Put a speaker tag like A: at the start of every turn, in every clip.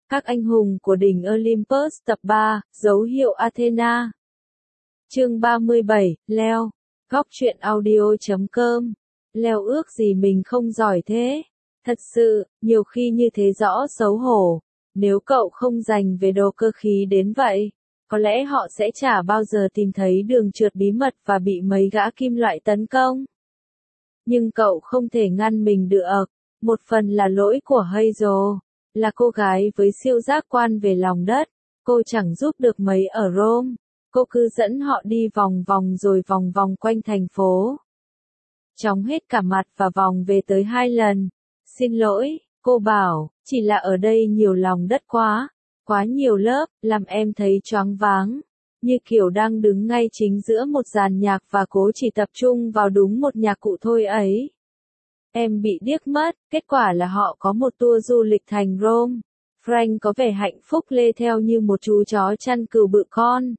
A: Các anh hùng của đỉnh Olympus tập 3, dấu hiệu Athena. Chương 37, Leo. Góc truyện audio.com. Leo ước gì mình không giỏi thế. Thật sự, nhiều khi như thế rõ xấu hổ. Nếu cậu không dành về đồ cơ khí đến vậy, có lẽ họ sẽ chả bao giờ tìm thấy đường trượt bí mật và bị mấy gã kim loại tấn công. Nhưng cậu không thể ngăn mình được. Một phần là lỗi của Hazel, là cô gái với siêu giác quan về lòng đất. Cô chẳng giúp được mấy ở Rome. Cô cứ dẫn họ đi vòng vòng rồi vòng vòng quanh thành phố. Chóng hết cả mặt và vòng về tới 2 lần. Xin lỗi, cô bảo, chỉ là ở đây nhiều lòng đất quá. Quá nhiều lớp, làm em thấy choáng váng. Như kiểu đang đứng ngay chính giữa một dàn nhạc và cố chỉ tập trung vào đúng một nhạc cụ thôi ấy. Em bị điếc mất, kết quả là họ có một tour du lịch thành Rome. Frank có vẻ hạnh phúc lê theo như một chú chó chăn cừu bự con.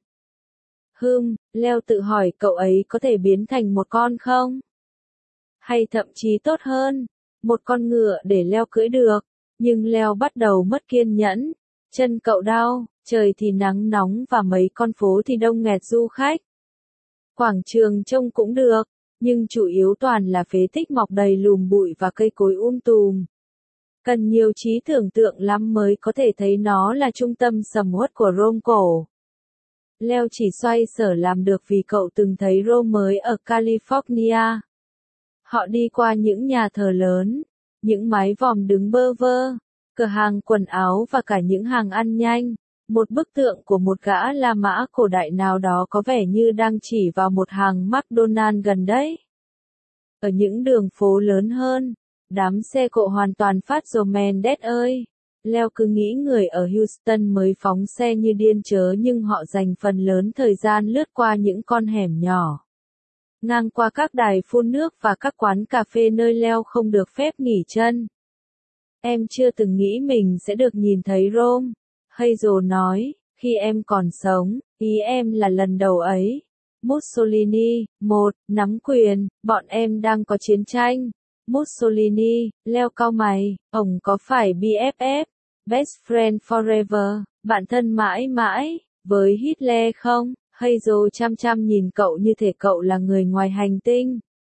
A: Leo tự hỏi cậu ấy có thể biến thành một con không? Hay thậm chí tốt hơn, một con ngựa để Leo cưỡi được. Nhưng Leo bắt đầu mất kiên nhẫn. Chân cậu đau, trời thì nắng nóng và mấy con phố thì đông nghẹt du khách. Quảng trường trông cũng được, nhưng chủ yếu toàn là phế tích mọc đầy lùm bụi và cây cối tùm. Cần nhiều trí tưởng tượng lắm mới có thể thấy nó là trung tâm sầm uất của Rome cổ. Leo chỉ xoay sở làm được vì cậu từng thấy Rome mới ở California. Họ đi qua những nhà thờ lớn, những mái vòm đứng bơ vơ, cửa hàng quần áo và cả những hàng ăn nhanh. Một bức tượng của một gã La Mã cổ đại nào đó có vẻ như đang chỉ vào một hàng McDonald's gần đấy. Ở những đường phố lớn hơn, đám xe cộ hoàn phát phát rồi Mendes ơi. Leo cứ nghĩ người ở Houston mới phóng xe như điên chớ nhưng họ dành phần lớn thời gian lướt qua những con hẻm nhỏ. Ngang qua các đài phun nước và các quán cà phê nơi Leo không được phép nghỉ chân. Em chưa từng nghĩ mình sẽ được nhìn thấy Rome. Hazel nói, khi em còn sống, ý em là lần đầu ấy. Mussolini, nắm quyền, bọn em đang có chiến tranh. Mussolini, Leo cau mày, ông có phải BFF, Best Friend Forever, bạn thân mãi mãi, với Hitler không? Hazel chăm chăm nhìn cậu như thể cậu là người ngoài hành tinh.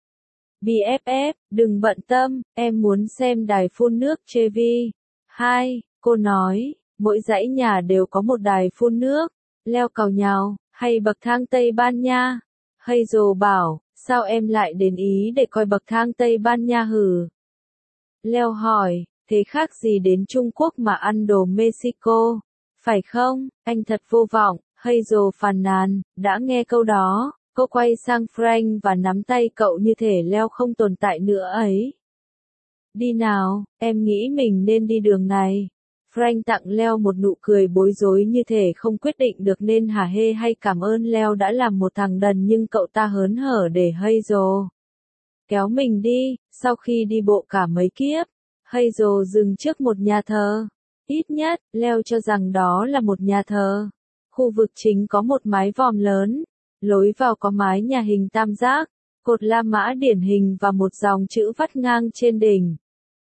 A: BFF, đừng bận tâm, em muốn xem đài phun nước Trevi. 2, cô nói, mỗi dãy nhà đều có một đài phun nước. Leo càu nhào, hay bậc thang Tây Ban Nha? Hazel bảo, sao em lại đến Ý để coi bậc thang Tây Ban Nha hử? Leo hỏi, thế khác gì đến Trung Quốc mà ăn đồ Mexico? Phải không, anh thật vô vọng. Hazel phàn nàn, đã nghe câu đó, cô quay sang Frank và nắm tay cậu như thể Leo không tồn tại nữa ấy. Đi nào, em nghĩ mình nên đi đường này. Frank tặng Leo một nụ cười bối rối như thể không quyết định được nên hả hê hay cảm ơn Leo đã làm một thằng đần nhưng cậu ta hớn hở để Hazel kéo mình đi. Sau khi đi bộ cả mấy kiếp, Hazel dừng trước một nhà thờ. Ít nhất, Leo cho rằng đó là một nhà thờ. Khu vực chính có một mái vòm lớn, lối vào có mái nhà hình tam giác, cột La Mã điển hình và một dòng chữ vắt ngang trên đỉnh.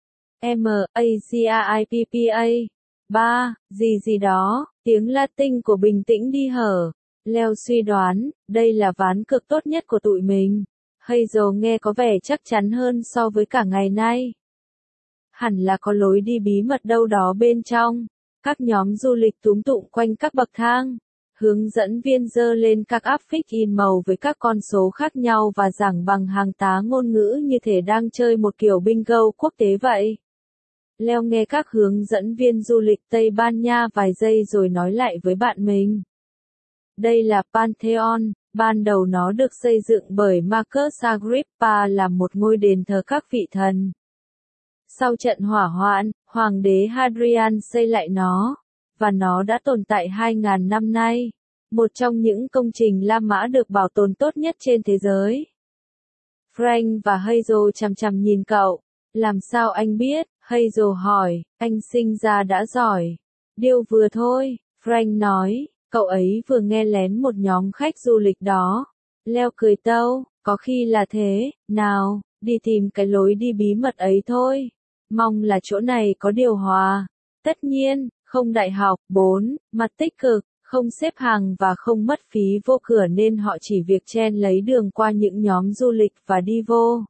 A: M-A-Z-I-P-P-A. 3, gì đó, tiếng Latin của bình tĩnh đi hở. Leo suy đoán, đây là ván cược tốt nhất của tụi mình. Hazel nghe có vẻ chắc chắn hơn so với cả ngày nay. Hẳn là có lối đi bí mật đâu đó bên trong. Các nhóm du lịch túm tụm quanh các bậc thang. Hướng dẫn viên giơ lên các áp phích in màu với các con số khác nhau và giảng bằng hàng tá ngôn ngữ như thể đang chơi một kiểu bingo quốc tế vậy. Leo nghe các hướng dẫn viên du lịch Tây Ban Nha vài giây rồi nói lại với bạn mình. Đây là Pantheon, ban đầu nó được xây dựng bởi Marcus Agrippa làm một ngôi đền thờ các vị thần. Sau trận hỏa hoạn, Hoàng đế Hadrian xây lại nó, và nó đã tồn tại 2.000 năm nay. Một trong những công trình La Mã được bảo tồn tốt nhất trên thế giới. Frank và Hazel chằm chằm nhìn cậu. Làm sao anh biết? Hazel hỏi, anh sinh ra đã giỏi. Điều vừa thôi, Frank nói, cậu ấy vừa nghe lén một nhóm khách du lịch đó. Leo cười tâu, có khi là thế, nào, đi tìm cái lối đi bí mật ấy thôi. Mong là chỗ này có điều hòa. Tất nhiên, không đại học, 4, mặt tích cực, không xếp hàng và không mất phí vô cửa nên họ chỉ việc chen lấy đường qua những nhóm du lịch và đi vô.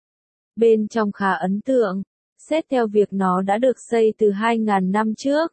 A: Bên trong khá ấn tượng, xét theo việc nó đã được xây từ 2.000 năm trước.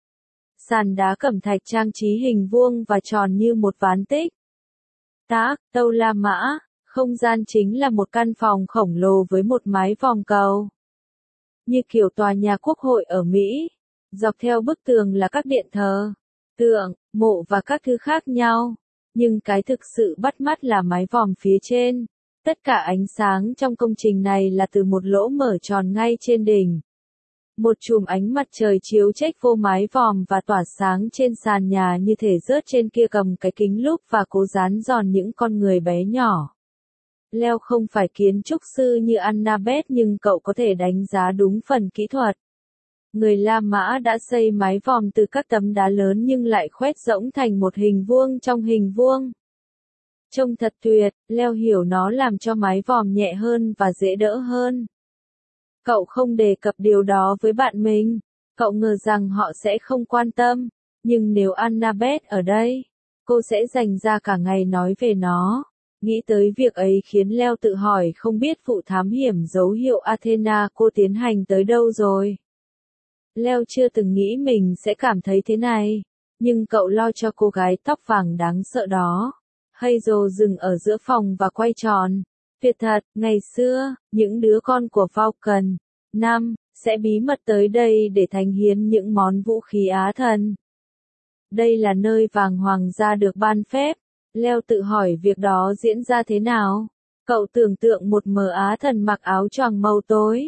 A: Sàn đá cẩm thạch trang trí hình vuông và tròn như một ván tích. Tác, Tâu La Mã, không gian chính là một căn phòng khổng lồ với một mái vòm cầu. Như kiểu tòa nhà quốc hội ở Mỹ, dọc theo bức tường là các điện thờ, tượng, mộ và các thứ khác nhau. Nhưng cái thực sự bắt mắt là mái vòm phía trên. Tất cả ánh sáng trong công trình này là từ một lỗ mở tròn ngay trên đỉnh. Một chùm ánh mặt trời chiếu chếch vô mái vòm và tỏa sáng trên sàn nhà như thể rớt trên kia cầm cái kính lúp và cố dán giòn những con người bé nhỏ. Leo không phải kiến trúc sư như Annabeth nhưng cậu có thể đánh giá đúng phần kỹ thuật. Người La Mã đã xây mái vòm từ các tấm đá lớn nhưng lại khoét rỗng thành một hình vuông trong hình vuông. Trông thật tuyệt, Leo hiểu nó làm cho mái vòm nhẹ hơn và dễ đỡ hơn. Cậu không đề cập điều đó với bạn mình, cậu ngờ rằng họ sẽ không quan tâm, nhưng nếu Annabeth ở đây, cô sẽ dành ra cả ngày nói về nó. Nghĩ tới việc ấy khiến Leo tự hỏi không biết vụ thám hiểm dấu hiệu Athena cô tiến hành tới đâu rồi. Leo chưa từng nghĩ mình sẽ cảm thấy thế này, nhưng cậu lo cho cô gái tóc vàng đáng sợ đó. Hazel dừng ở giữa phòng và quay tròn. Tuyệt thật, ngày xưa, những đứa con của Vulcan, 5, sẽ bí mật tới đây để thánh hiến những món vũ khí á thần. Đây là nơi vàng hoàng gia được ban phép. Leo tự hỏi việc đó diễn ra thế nào. Cậu tưởng tượng một mờ á thần mặc áo choàng màu tối.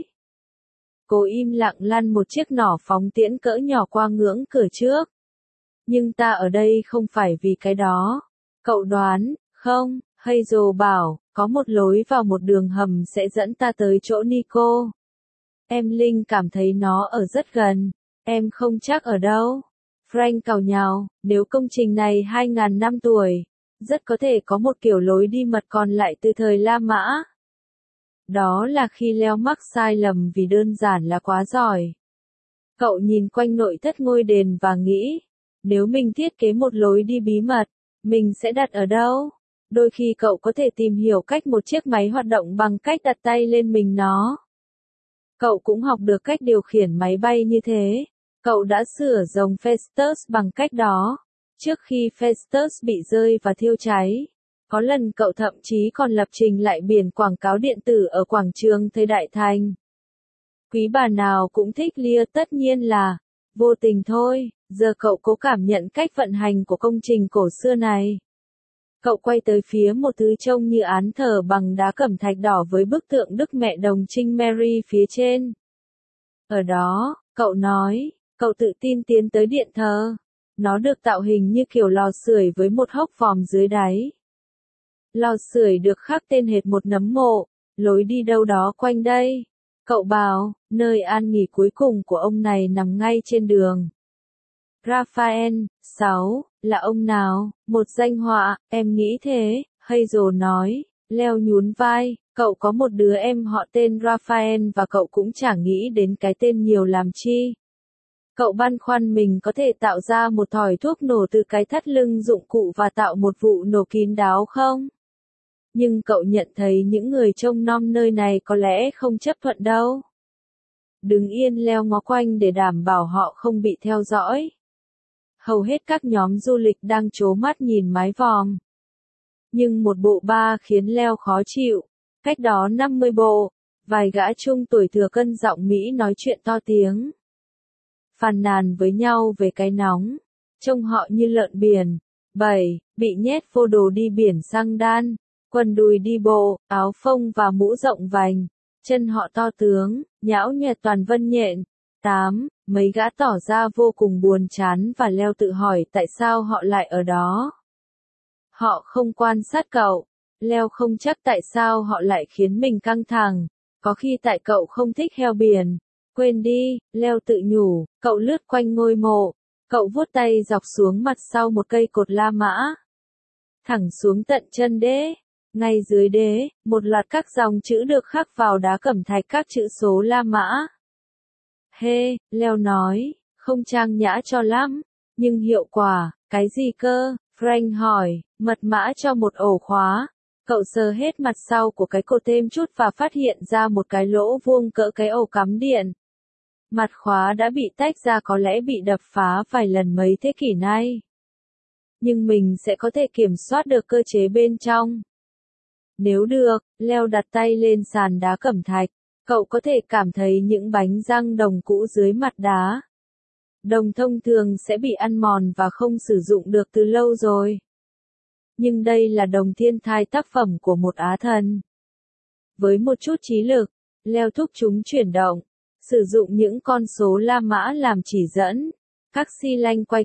A: Cô im lặng lăn một chiếc nỏ phóng tiễn cỡ nhỏ qua ngưỡng cửa trước. Nhưng ta ở đây không phải vì cái đó. Cậu đoán, không, Hazel bảo, có một lối vào một đường hầm sẽ dẫn ta tới chỗ Nico. Em Linh cảm thấy nó ở rất gần, em không chắc ở đâu. Frank càu nhàu, nếu công trình này 2.000 năm tuổi, rất có thể có một kiểu lối đi mật còn lại từ thời La Mã. Đó là khi Leo mắc sai lầm vì đơn giản là quá giỏi. Cậu nhìn quanh nội thất ngôi đền và nghĩ, nếu mình thiết kế một lối đi bí mật, mình sẽ đặt ở đâu? Đôi khi cậu có thể tìm hiểu cách một chiếc máy hoạt động bằng cách đặt tay lên mình nó. Cậu cũng học được cách điều khiển máy bay như thế. Cậu đã sửa rồng Festus bằng cách đó, trước khi Festus bị rơi và thiêu cháy. Có lần cậu thậm chí còn lập trình lại biển quảng cáo điện tử ở quảng trường thời Đại Thành. Quý bà nào cũng thích Lear, tất nhiên là vô tình thôi. Giờ cậu cố cảm nhận cách vận hành của công trình cổ xưa này. Cậu quay tới phía một thứ trông như án thờ bằng đá cẩm thạch đỏ với bức tượng Đức Mẹ Đồng Trinh Mary phía trên. Ở đó, cậu nói, cậu tự tin tiến tới điện thờ. Nó được tạo hình như kiểu lò sưởi với một hốc vòm dưới đáy. Lò sưởi được khắc tên hệt một nấm mộ, lối đi đâu đó quanh đây. Cậu bảo, nơi an nghỉ cuối cùng của ông này nằm ngay trên đường. Raphael, 6, là ông nào? Một danh họa, em nghĩ thế, Hazel nói. Leo nhún vai, cậu có một đứa em họ tên Raphael và cậu cũng chẳng nghĩ đến cái tên nhiều làm chi. Cậu băn khoăn mình có thể tạo ra một thỏi thuốc nổ từ cái thắt lưng dụng cụ và tạo một vụ nổ kín đáo không? Nhưng cậu nhận thấy những người trông nom nơi này có lẽ không chấp thuận đâu. Đứng yên, Leo ngó quanh để đảm bảo họ không bị theo dõi. Hầu hết các nhóm du lịch đang trố mắt nhìn mái vòm. Nhưng một bộ ba khiến Leo khó chịu. Cách đó 50 bộ, vài gã trung tuổi thừa cân giọng Mỹ nói chuyện to tiếng. Phàn nàn với nhau về cái nóng. Trông họ như lợn biển. 7. Bị nhét vô đồ đi biển xăng đan. Quần đùi đi bộ, áo phông và mũ rộng vành. Chân họ to tướng, nhão nhoẹt toàn vân nhện. 8. Mấy gã tỏ ra vô cùng buồn chán và Leo tự hỏi tại sao họ lại ở đó. Họ không quan sát cậu. Leo không chắc tại sao họ lại khiến mình căng thẳng. Có khi tại cậu không thích heo biển. Quên đi, Leo tự nhủ, cậu lướt quanh ngôi mộ. Cậu vuốt tay dọc xuống mặt sau một cây cột La Mã. Thẳng xuống tận chân đế. Ngay dưới đế, một loạt các dòng chữ được khắc vào đá cẩm thạch các chữ số La Mã. Leo nói, không trang nhã cho lắm, nhưng hiệu quả, cái gì cơ? Frank hỏi, mật mã cho một ổ khóa. Cậu sờ hết mặt sau của cái cột thêm chút và phát hiện ra một cái lỗ vuông cỡ cái ổ cắm điện. Mặt khóa đã bị tách ra, có lẽ bị đập phá vài lần mấy thế kỷ nay. Nhưng mình sẽ có thể kiểm soát được cơ chế bên trong. Nếu được, Leo đặt tay lên sàn đá cẩm thạch, cậu có thể cảm thấy những bánh răng đồng cũ dưới mặt đá. Đồng thông thường sẽ bị ăn mòn và không sử dụng được từ lâu rồi. Nhưng đây là đồng thiên thai, tác phẩm của một Á thần. Với một chút trí lực, Leo thúc chúng chuyển động, sử dụng những con số La Mã làm chỉ dẫn. Các xi lanh quay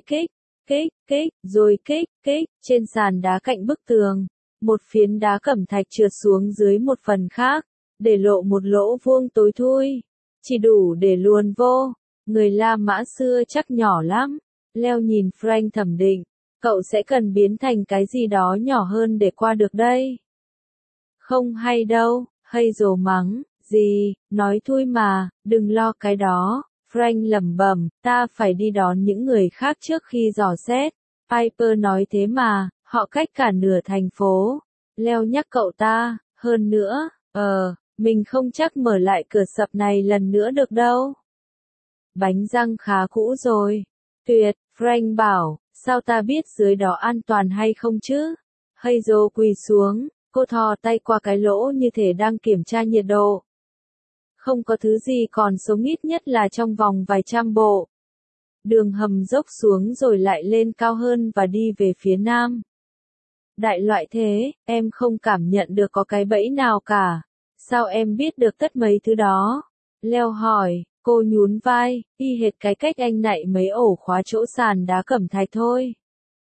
A: kích, rồi kích, trên sàn đá cạnh bức tường. Một phiến đá cẩm thạch trượt xuống dưới một phần khác, để lộ một lỗ vuông tối thui, chỉ đủ để luồn vô. Người La Mã xưa chắc nhỏ lắm. Leo nhìn Frank thẩm định, cậu sẽ cần biến thành cái gì đó nhỏ hơn để qua được đây. Không hay đâu, Hazel mắng, gì, nói thui mà, đừng lo cái đó. Frank lẩm bẩm, ta phải đi đón những người khác trước khi dò xét. Piper nói thế mà, họ cách cả nửa thành phố. Leo nhắc cậu ta, hơn nữa, mình không chắc mở lại cửa sập này lần nữa được đâu. Bánh răng khá cũ rồi. Tuyệt, Frank bảo, sao ta biết dưới đó an toàn hay không chứ? Hazel quỳ xuống, cô thò tay qua cái lỗ như thể đang kiểm tra nhiệt độ. Không có thứ gì còn sống, ít nhất là trong vòng vài trăm bộ. Đường hầm dốc xuống rồi lại lên cao hơn và đi về phía nam. Đại loại thế, em không cảm nhận được có cái bẫy nào cả. Sao em biết được tất mấy thứ đó? Leo hỏi, cô nhún vai, y hệt cái cách anh nạy mấy ổ khóa chỗ sàn đá cẩm thạch thôi.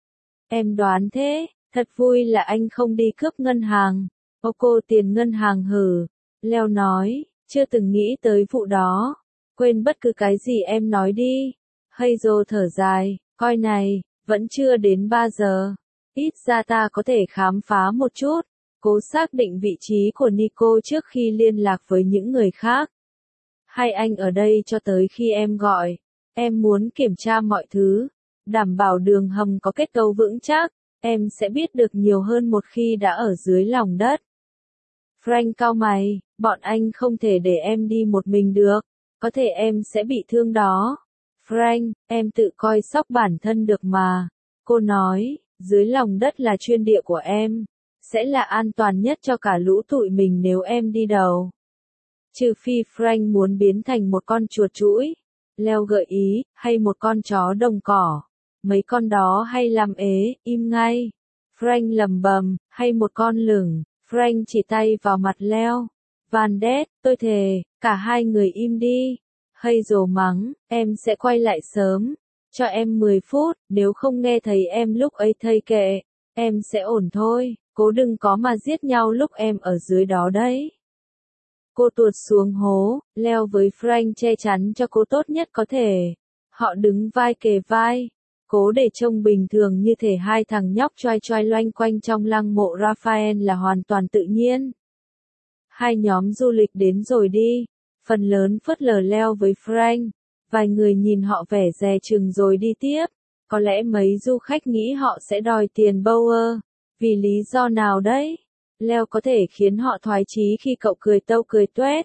A: Em đoán thế, thật vui là anh không đi cướp ngân hàng. Ô cô tiền ngân hàng hử? Leo nói, chưa từng nghĩ tới vụ đó. Quên bất cứ cái gì em nói đi. Hazel thở dài, coi này, vẫn chưa đến 3 giờ. Ít ra ta có thể khám phá một chút, cố xác định vị trí của Nico trước khi liên lạc với những người khác. Hay anh ở đây cho tới khi em gọi. Em muốn kiểm tra mọi thứ, đảm bảo đường hầm có kết cấu vững chắc, em sẽ biết được nhiều hơn một khi đã ở dưới lòng đất. Frank cau mày, bọn anh không thể để em đi một mình được, có thể em sẽ bị thương đó. Frank, em tự coi sóc bản thân được mà. Cô nói, dưới lòng đất là chuyên địa của em, sẽ là an toàn nhất cho cả lũ tụi mình nếu em đi đầu. Trừ phi Frank muốn biến thành một con chuột chũi. Leo gợi ý, hay một con chó đồng cỏ. Mấy con đó hay làm ế, im ngay. Frank lầm bầm, hay một con lửng. Frank chỉ tay vào mặt Leo. Van Đét, tôi thề, cả hai người im đi. Hazel mắng, em sẽ quay lại sớm. Cho em 10 phút, nếu không nghe thấy em lúc ấy thây kệ, em sẽ ổn thôi, cố đừng có mà giết nhau lúc em ở dưới đó đấy. Cô tuột xuống hố, Leo với Frank che chắn cho cô tốt nhất có thể. Họ đứng vai kề vai, cố để trông bình thường như thể hai thằng nhóc choai choai loanh quanh trong lăng mộ Raphael là hoàn toàn tự nhiên. Hai nhóm du lịch đến rồi đi, phần lớn phớt lờ Leo với Frank. Vài người nhìn họ vẻ dè chừng rồi đi tiếp. Có lẽ mấy du khách nghĩ họ sẽ đòi tiền Bauer. Vì lý do nào đấy? Leo có thể khiến họ thoái chí khi cậu cười tâu cười toét.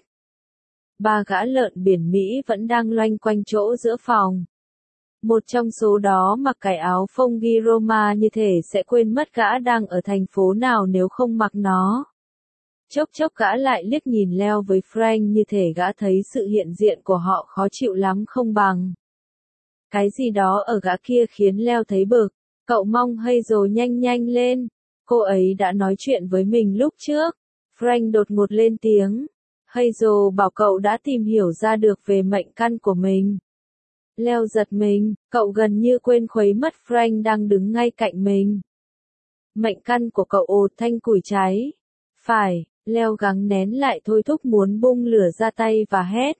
A: Ba gã lợn biển Mỹ vẫn đang loanh quanh chỗ giữa phòng. Một trong số đó mặc cái áo phông ghi Roma như thể sẽ quên mất gã đang ở thành phố nào nếu không mặc nó. Chốc chốc gã lại liếc nhìn Leo với Frank như thể gã thấy sự hiện diện của họ khó chịu lắm không bằng. Cái gì đó ở gã kia khiến Leo thấy bực, cậu mong Hazel nhanh nhanh lên, cô ấy đã nói chuyện với mình lúc trước. Frank đột ngột lên tiếng, Hazel bảo cậu đã tìm hiểu ra được về mệnh căn của mình. Leo giật mình, cậu gần như quên khuấy mất Frank đang đứng ngay cạnh mình. Mệnh căn của cậu ồ thanh củi cháy. Phải. Leo gắng nén lại thôi thúc muốn bung lửa ra tay và hét.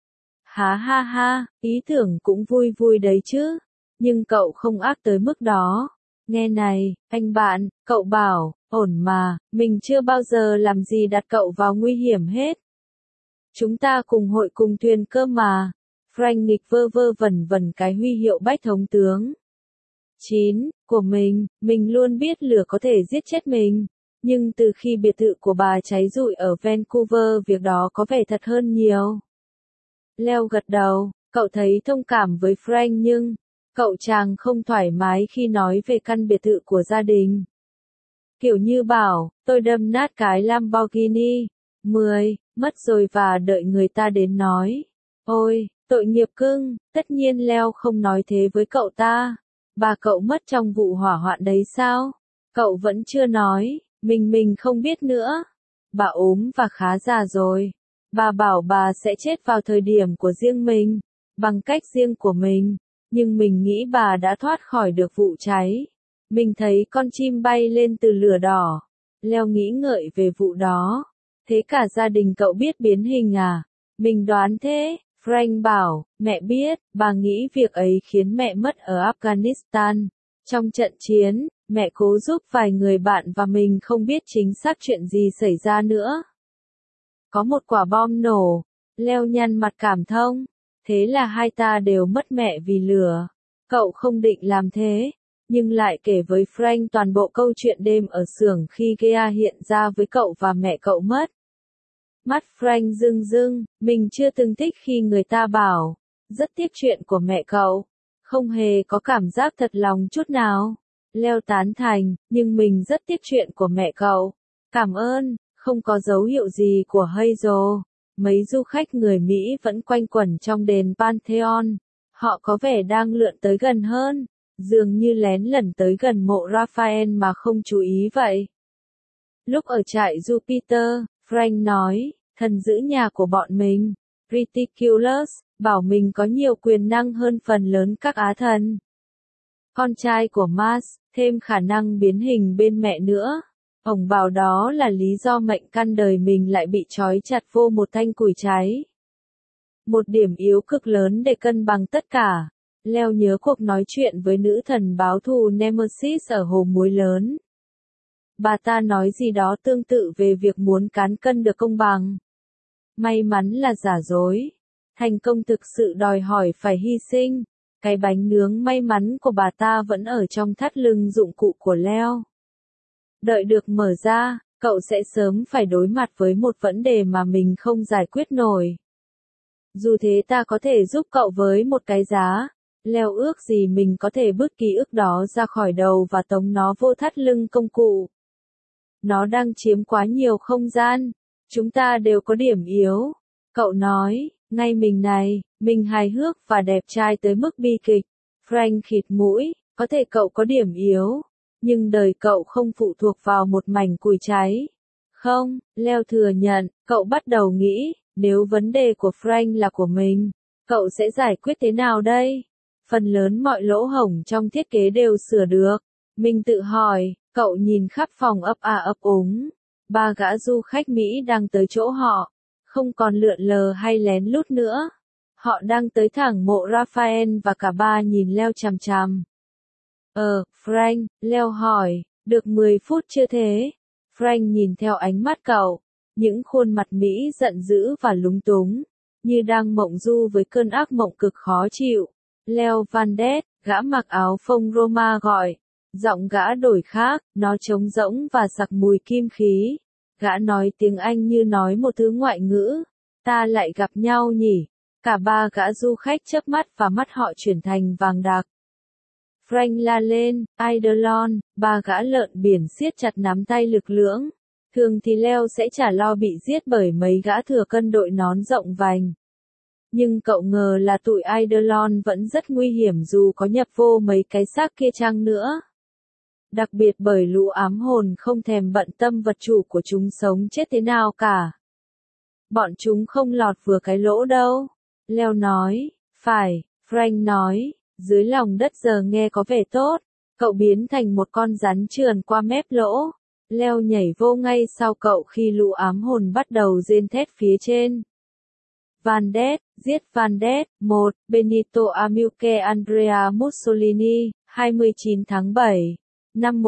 A: Há ha ha, ý tưởng cũng vui vui đấy chứ. Nhưng cậu không ác tới mức đó. Nghe này, anh bạn, cậu bảo, ổn mà, mình chưa bao giờ làm gì đặt cậu vào nguy hiểm hết. Chúng ta cùng hội cùng thuyền cơ mà. Frank nghịch vơ vơ vẩn vẩn cái huy hiệu bách thống tướng. 9. Của mình luôn biết lửa có thể giết chết mình. Nhưng từ khi biệt thự của bà cháy rụi ở Vancouver, việc đó có vẻ thật hơn nhiều. Leo gật đầu, cậu thấy thông cảm với Frank nhưng, cậu chàng không thoải mái khi nói về căn biệt thự của gia đình. Kiểu như bảo, tôi đâm nát cái Lamborghini. 10. Mất rồi và đợi người ta đến nói. Ôi, tội nghiệp cưng, tất nhiên Leo không nói thế với cậu ta. Bà cậu mất trong vụ hỏa hoạn đấy sao? Cậu vẫn chưa nói, mình không biết nữa. Bà ốm và khá già rồi. Bà bảo bà sẽ chết vào thời điểm của riêng mình, bằng cách riêng của mình. Nhưng mình nghĩ bà đã thoát khỏi được vụ cháy. Mình thấy con chim bay lên từ lửa đỏ. Leo nghĩ ngợi về vụ đó. Thế cả gia đình cậu biết biến hình à? Mình đoán thế. Frank bảo, mẹ biết, bà nghĩ việc ấy khiến mẹ mất ở Afghanistan. Trong trận chiến, mẹ cố giúp vài người bạn và mình không biết chính xác chuyện gì xảy ra nữa. Có một quả bom nổ. Leo nhăn mặt cảm thông. Thế là hai ta đều mất mẹ vì lửa. Cậu không định làm thế, nhưng lại kể với Frank toàn bộ câu chuyện đêm ở xưởng khi Gea hiện ra với cậu và mẹ cậu mất. Mắt Frank rưng rưng, mình chưa từng thích khi người ta bảo, rất tiếc chuyện của mẹ cậu. Không hề có cảm giác thật lòng chút nào. Leo tán thành, nhưng mình rất tiếc chuyện của mẹ cậu. Cảm ơn, không có dấu hiệu gì của Hazel. Mấy du khách người Mỹ vẫn quanh quẩn trong đền Pantheon. Họ có vẻ đang lượn tới gần hơn, dường như lén lẩn tới gần mộ Raphael mà không chú ý vậy. Lúc ở trại Jupiter, Frank nói, thần giữ nhà của bọn mình, Ridiculous, bảo mình có nhiều quyền năng hơn phần lớn các á thần. Con trai của Mars, thêm khả năng biến hình bên mẹ nữa. Ông bảo đó là lý do mệnh căn đời mình lại bị trói chặt vô một thanh củi cháy. Một điểm yếu cực lớn để cân bằng tất cả. Leo nhớ cuộc nói chuyện với nữ thần báo thù Nemesis ở hồ muối lớn. Bà ta nói gì đó tương tự về việc muốn cán cân được công bằng. May mắn là giả dối. Thành công thực sự đòi hỏi phải hy sinh. Cái bánh nướng may mắn của bà ta vẫn ở trong thắt lưng dụng cụ của Leo. Đợi được mở ra, cậu sẽ sớm phải đối mặt với một vấn đề mà mình không giải quyết nổi. Dù thế ta có thể giúp cậu với một cái giá. Leo ước gì mình có thể bước ký ức đó ra khỏi đầu và tống nó vô thắt lưng công cụ. Nó đang chiếm quá nhiều không gian. Chúng ta đều có điểm yếu. Cậu nói, ngay mình này, mình hài hước và đẹp trai tới mức bi kịch. Frank khịt mũi, có thể cậu có điểm yếu. Nhưng đời cậu không phụ thuộc vào một mảnh củi cháy. Không, Leo thừa nhận, cậu bắt đầu nghĩ, nếu vấn đề của Frank là của mình, cậu sẽ giải quyết thế nào đây? Phần lớn mọi lỗ hổng trong thiết kế đều sửa được. Mình tự hỏi, cậu nhìn khắp phòng ấp à ấp úng. 3 gã du khách Mỹ đang tới chỗ họ. Không còn lượn lờ hay lén lút nữa. Họ đang tới thẳng mộ Raphael và cả ba nhìn Leo chằm chằm. Frank, Leo hỏi, được 10 phút chưa thế? Frank nhìn theo ánh mắt cậu. Những khuôn mặt Mỹ giận dữ và lúng túng. Như đang mộng du với cơn ác mộng cực khó chịu. Leo Van Ness, gã mặc áo phông Roma gọi. Giọng gã đổi khác, nó trống rỗng và sặc mùi kim khí. Gã nói tiếng Anh như nói một thứ ngoại ngữ. Ta lại gặp nhau nhỉ? Cả 3 gã du khách chớp mắt và mắt họ chuyển thành vàng đặc. Frank la lên, Eidolon, 3 gã lợn biển siết chặt nắm tay lực lưỡng. Thường thì Leo sẽ chả lo bị giết bởi mấy gã thừa cân đội nón rộng vành. Nhưng cậu ngờ là tụi Eidolon vẫn rất nguy hiểm dù có nhập vô mấy cái xác kia chăng nữa. Đặc biệt bởi lũ ám hồn không thèm bận tâm vật chủ của chúng sống chết thế nào cả. Bọn chúng không lọt vừa cái lỗ đâu. Leo nói, phải, Frank nói, dưới lòng đất giờ nghe có vẻ tốt. Cậu biến thành một con rắn trườn qua mép lỗ. Leo nhảy vô ngay sau cậu khi lũ ám hồn bắt đầu rên thét phía trên. Van Ness, giết Van Ness, 1, Benito Amilcare Andrea Mussolini, 29 tháng 7, năm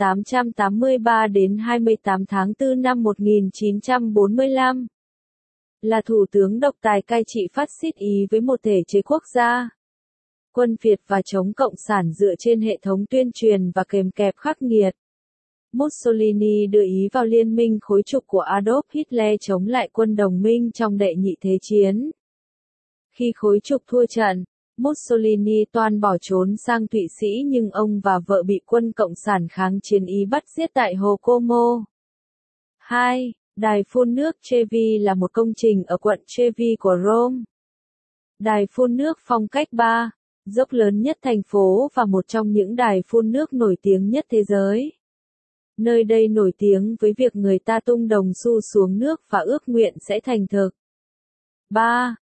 A: 1883 đến 28 tháng 4 năm 1945. là thủ tướng độc tài cai trị phát xít Ý với một thể chế quốc gia quân Việt và chống cộng sản dựa trên hệ thống tuyên truyền và kèm kẹp khắc nghiệt. Mussolini đưa Ý vào liên minh khối trục của Adolf Hitler chống lại quân đồng minh trong Đệ nhị Thế chiến. Khi khối trục thua trận, Mussolini toan bỏ trốn sang Thụy Sĩ nhưng ông và vợ bị quân Cộng sản kháng chiến Ý bắt giết tại Hồ Como. 2. Đài phun nước Trevi là một công trình ở quận Trevi của Rome. Đài phun nước phong cách 3, dốc lớn nhất thành phố và một trong những đài phun nước nổi tiếng nhất thế giới. Nơi đây nổi tiếng với việc người ta tung đồng xu xuống nước và ước nguyện sẽ thành thực. 3.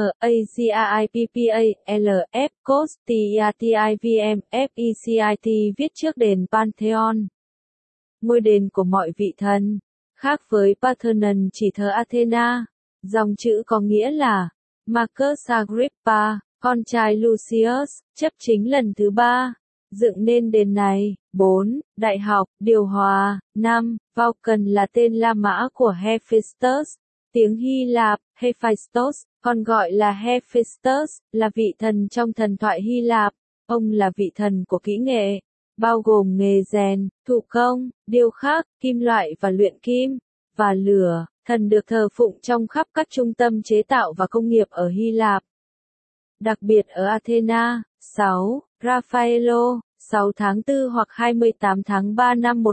A: MAGIPPA LF COSTIATIVM FECIT viết trước đền Pantheon. Ngôi đền của mọi vị thần. Khác với Parthenon chỉ thờ Athena, dòng chữ có nghĩa là Marcus Agrippa, con trai Lucius, chấp chính lần thứ 3, dựng nên đền này. 4. Đại học, điều hòa. 5. Vulcan là tên La Mã của Hephaestus, tiếng Hy Lạp, Hephaestos, còn gọi là Hephaestus, là vị thần trong thần thoại Hy Lạp. Ông là vị thần của kỹ nghệ, bao gồm nghề rèn, thủ công, điêu khắc, kim loại và luyện kim, và lửa. Thần được thờ phụng trong khắp các trung tâm chế tạo và công nghiệp ở Hy Lạp. Đặc biệt ở Athena. 6. Raffaello, 6 tháng 4 hoặc 28 tháng 3 năm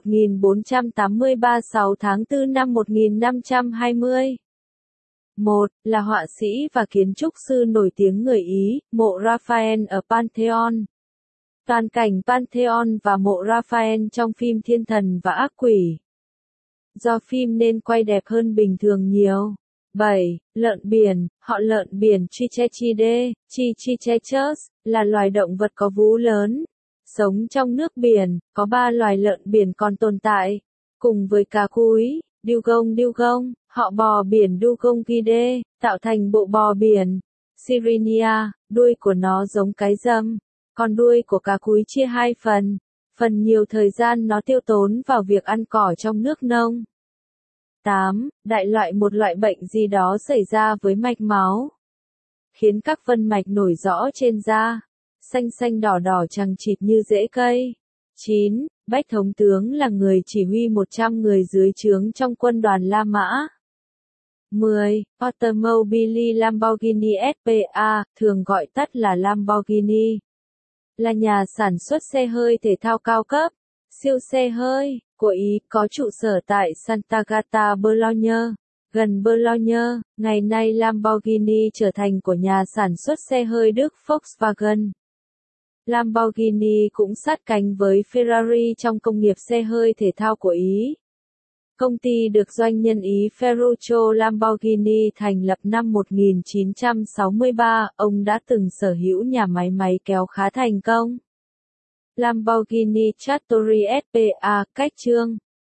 A: 1483 6 tháng 4 năm 1520. 1. Là họa sĩ và kiến trúc sư nổi tiếng người Ý, mộ Raphael ở Pantheon. Toàn cảnh Pantheon và mộ Raphael trong phim Thiên Thần và Ác Quỷ. Do phim nên quay đẹp hơn bình thường nhiều. 7. Lợn biển, họ lợn biển Trichetidae, Chichichechus, là loài động vật có vú lớn, sống trong nước biển, có 3 loài lợn biển còn tồn tại, cùng với cá cúi, dugong, họ bò biển Dugongidae, tạo thành bộ bò biển. Sirenia, đuôi của nó giống cái dâm, còn đuôi của cá cúi chia 2 phần. Phần nhiều thời gian nó tiêu tốn vào việc ăn cỏ trong nước nông. 8. Đại loại một loại bệnh gì đó xảy ra với mạch máu, khiến các vân mạch nổi rõ trên da, xanh đỏ chằng chịt như rễ cây. 9. Bách thống tướng là người chỉ huy 100 người dưới trướng trong quân đoàn La Mã. 10. Automobili Lamborghini SPA, thường gọi tắt là Lamborghini, là nhà sản xuất xe hơi thể thao cao cấp, siêu xe hơi, của Ý, có trụ sở tại Sant'Agata Bologna, gần Bologna. Ngày nay Lamborghini trở thành của nhà sản xuất xe hơi Đức Volkswagen. Lamborghini cũng sát cánh với Ferrari trong công nghiệp xe hơi thể thao của Ý. Công ty được doanh nhân Ý Ferruccio Lamborghini thành lập năm 1963, ông đã từng sở hữu nhà máy kéo khá thành công. Lamborghini Trattori SPA, cách chương